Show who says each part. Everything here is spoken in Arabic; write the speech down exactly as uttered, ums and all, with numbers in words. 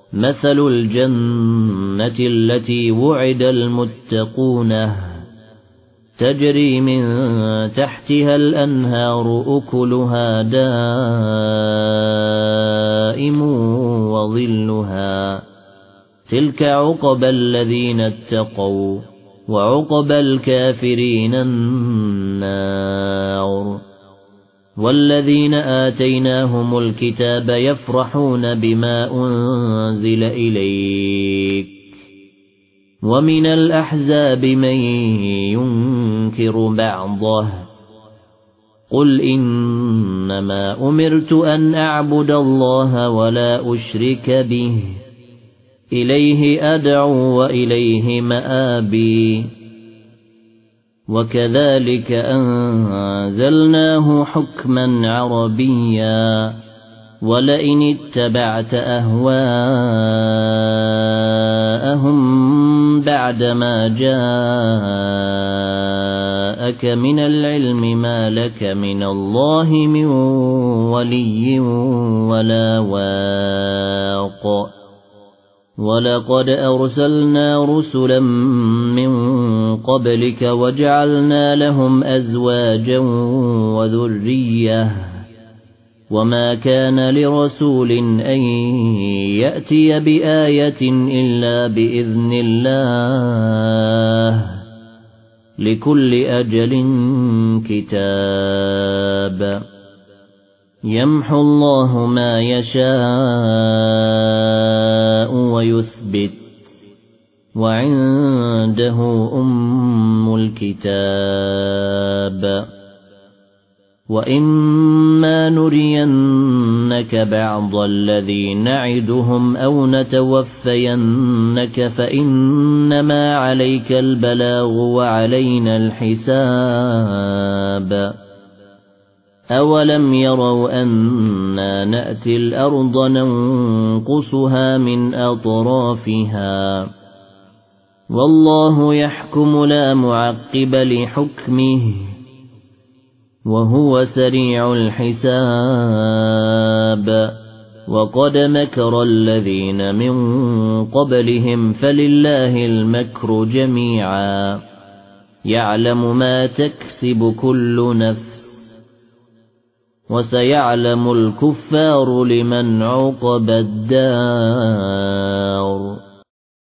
Speaker 1: مثل الجنة التي وعد المتقون تجري من تحتها الأنهار أكلها دائم وظلها تلك عقبى الذين اتقوا وعقبى الكافرين النار والذين آتيناهم الكتاب يفرحون بما أنزل إليك ومن الأحزاب من ينكر بعضه قل إنما أمرت أن أعبد الله ولا أشرك به إليه أدعو وإليه مآبي وكذلك أنزلناه حكما عربيا ولئن اتبعت أهواءهم بعدما جاءك من العلم ما لك من الله من ولي ولا واق ولقد أرسلنا رسلا من قبلك وجعلنا لهم أزواجا وذرية وما كان لرسول أن يأتي بآية إلا بإذن الله لكل أجل كتاب يمحو الله ما يشاء ويثبت وعنده أم الكتاب وإما نرينك بعض الذي نعدهم أو نتوفينك فإنما عليك البلاغ وعلينا الحساب أولم يروا أنا نأتي الأرض ننقصها من أطرافها والله يحكم لا معقب لحكمه وهو سريع الحساب وقد مكر الذين من قبلهم فلله المكر جميعا يعلم ما تكسب كل نفس وسيعلم الكفار لمن عقبى الدار